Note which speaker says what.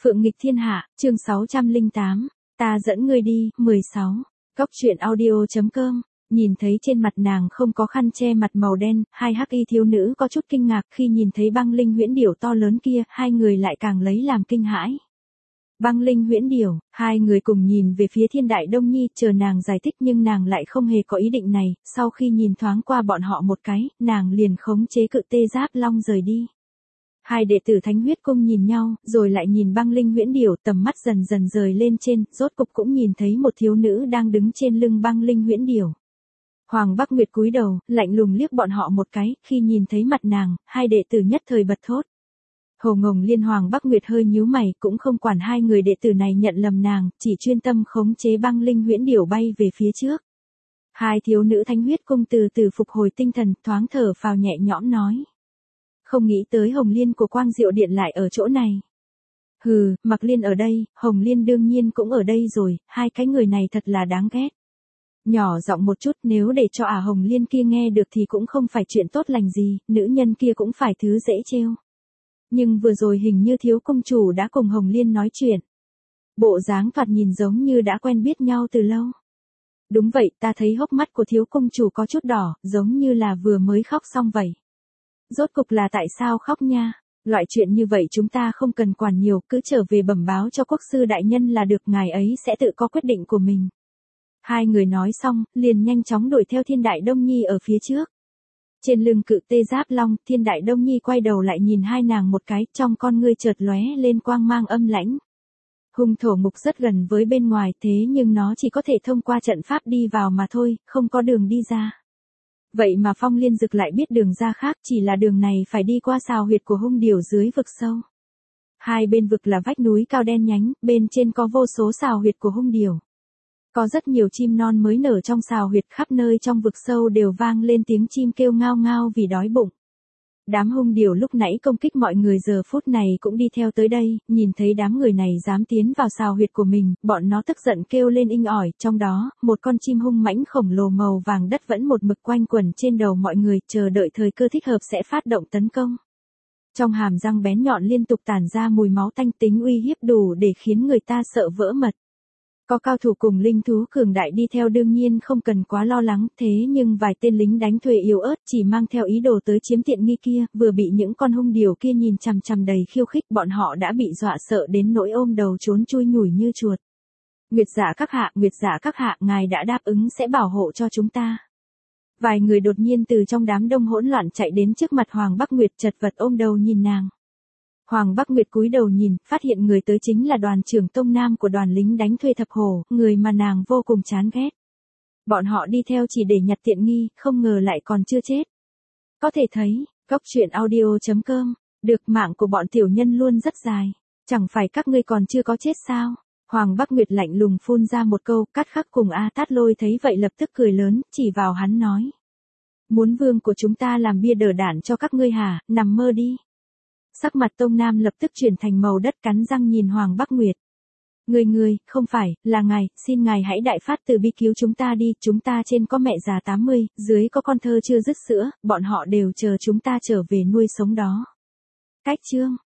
Speaker 1: Phượng nghịch thiên hạ, chương 608, ta dẫn ngươi đi, 16. Góc truyện audio.com, nhìn thấy trên mặt nàng không có khăn che mặt màu đen, hai hắc y thiếu nữ có chút kinh ngạc khi nhìn thấy băng linh huyễn điểu to lớn kia, hai người lại càng lấy làm kinh hãi. Băng linh huyễn điểu, hai người cùng nhìn về phía Thiên Đại Đông Nhi, chờ nàng giải thích nhưng nàng lại không hề có ý định này, sau khi nhìn thoáng qua bọn họ một cái, nàng liền khống chế cự tê giáp long rời đi. Hai đệ tử Thánh Huyết Cung nhìn nhau, rồi lại nhìn băng linh huyễn điểu, tầm mắt dần dần rời lên trên, rốt cục cũng nhìn thấy một thiếu nữ đang đứng trên lưng băng linh huyễn điểu. Hoàng Bắc Nguyệt cúi đầu, lạnh lùng liếc bọn họ một cái, khi nhìn thấy mặt nàng, hai đệ tử nhất thời bật thốt. Hồ Ngồng Liên Hoàng Bắc Nguyệt hơi nhíu mày, cũng không quản hai người đệ tử này nhận lầm nàng, chỉ chuyên tâm khống chế băng linh huyễn điểu bay về phía trước. Hai thiếu nữ Thánh Huyết Cung từ từ phục hồi tinh thần, thoáng thở phào nhẹ nhõm nói. Không nghĩ tới Hồng Liên của Quang Diệu Điện lại ở chỗ này. Hừ, Mặc Liên ở đây, Hồng Liên đương nhiên cũng ở đây rồi, hai cái người này thật là đáng ghét. Nhỏ giọng một chút, nếu để cho Hồng Liên kia nghe được thì cũng không phải chuyện tốt lành gì, nữ nhân kia cũng phải thứ dễ trêu. Nhưng vừa rồi hình như thiếu công chủ đã cùng Hồng Liên nói chuyện. Bộ dáng thoạt nhìn giống như đã quen biết nhau từ lâu. Đúng vậy, ta thấy hốc mắt của thiếu công chủ có chút đỏ, giống như là vừa mới khóc xong vậy. Rốt cục là tại sao khóc nha? Loại chuyện như vậy chúng ta không cần quản nhiều, cứ trở về bẩm báo cho quốc sư đại nhân là được, ngài ấy sẽ tự có quyết định của mình. Hai người nói xong, liền nhanh chóng đuổi theo Thiên Đại Đông Nhi ở phía trước. Trên lưng cự tê giáp long, Thiên Đại Đông Nhi quay đầu lại nhìn hai nàng một cái, trong con ngươi chợt lóe lên quang mang âm lãnh. Hung thổ mục rất gần với bên ngoài, thế nhưng nó chỉ có thể thông qua trận pháp đi vào mà thôi, không có đường đi ra. Vậy mà Phong Liên Dực lại biết đường ra khác, chỉ là đường này phải đi qua sào huyệt của hung điểu dưới vực sâu. Hai bên vực là vách núi cao đen nhánh, bên trên có vô số sào huyệt của hung điểu. Có rất nhiều chim non mới nở trong sào huyệt, khắp nơi trong vực sâu đều vang lên tiếng chim kêu ngao ngao vì đói bụng. Đám hung điểu lúc nãy công kích mọi người giờ phút này cũng đi theo tới đây, nhìn thấy đám người này dám tiến vào sào huyệt của mình, bọn nó tức giận kêu lên inh ỏi, trong đó, một con chim hung mãnh khổng lồ màu vàng đất vẫn một mực quanh quẩn trên đầu mọi người, chờ đợi thời cơ thích hợp sẽ phát động tấn công. Trong hàm răng bén nhọn liên tục tản ra mùi máu tanh, tính uy hiếp đủ để khiến người ta sợ vỡ mật. Có cao thủ cùng linh thú cường đại đi theo đương nhiên không cần quá lo lắng, thế nhưng vài tên lính đánh thuê yếu ớt chỉ mang theo ý đồ tới chiếm tiện nghi kia, vừa bị những con hung điểu kia nhìn chằm chằm đầy khiêu khích, bọn họ đã bị dọa sợ đến nỗi ôm đầu trốn chui nhủi như chuột. Nguyệt Dạ các hạ, ngài đã đáp ứng sẽ bảo hộ cho chúng ta. Vài người đột nhiên từ trong đám đông hỗn loạn chạy đến trước mặt Hoàng Bắc Nguyệt, chật vật ôm đầu nhìn nàng. Hoàng Bắc Nguyệt cúi đầu nhìn, phát hiện người tới chính là đoàn trưởng Tông Nam của đoàn lính đánh thuê Thập Hổ, người mà nàng vô cùng chán ghét. Bọn họ đi theo chỉ để nhặt tiện nghi, không ngờ lại còn chưa chết. Có thể thấy, góc truyện audio.com, được mạng của bọn tiểu nhân luôn rất dài. Chẳng phải các ngươi còn chưa có chết sao? Hoàng Bắc Nguyệt lạnh lùng phun ra một câu, Cát Khắc cùng A Tát Lôi thấy vậy lập tức cười lớn, chỉ vào hắn nói. Muốn vương của chúng ta làm bia đỡ đạn cho các ngươi hả, nằm mơ đi. Sắc mặt Tông Nam lập tức chuyển thành màu đất, cắn răng nhìn Hoàng Bắc Nguyệt. Người, không phải, là ngài, xin ngài hãy đại phát từ bi cứu chúng ta đi, chúng ta trên có mẹ già 80, dưới có con thơ chưa dứt sữa, bọn họ đều chờ chúng ta trở về nuôi sống đó. Cách chương.